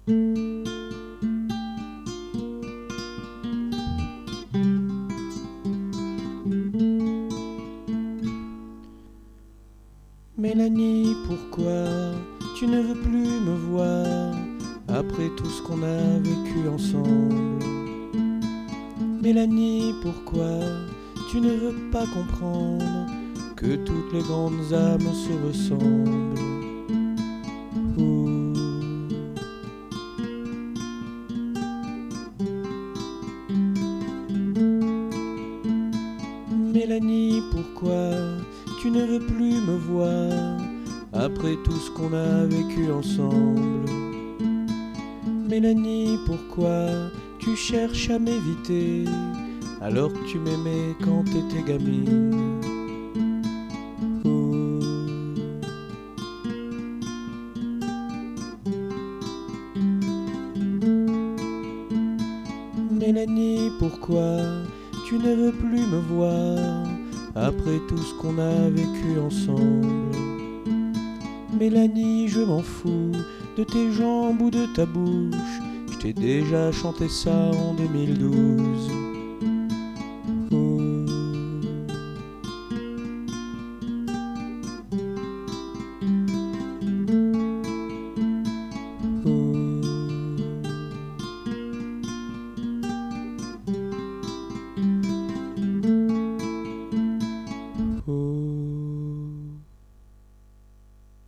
Mélanie, pourquoi tu ne veux plus me voir après tout ce qu'on a vécu ensemble? Mélanie, pourquoi tu ne veux pas comprendre que toutes les grandes âmes se ressemblent? Mélanie, pourquoi tu ne veux plus me voir après tout ce qu'on a vécu ensemble? Mélanie, pourquoi tu cherches à m'éviter alors que tu m'aimais quand t'étais gamine? Mélanie, pourquoi tu ne veux plus me voir après tout ce qu'on a vécu ensemble? Mélanie, je m'en fous de tes jambes ou de ta bouche, je t'ai déjà chanté ça en 2012.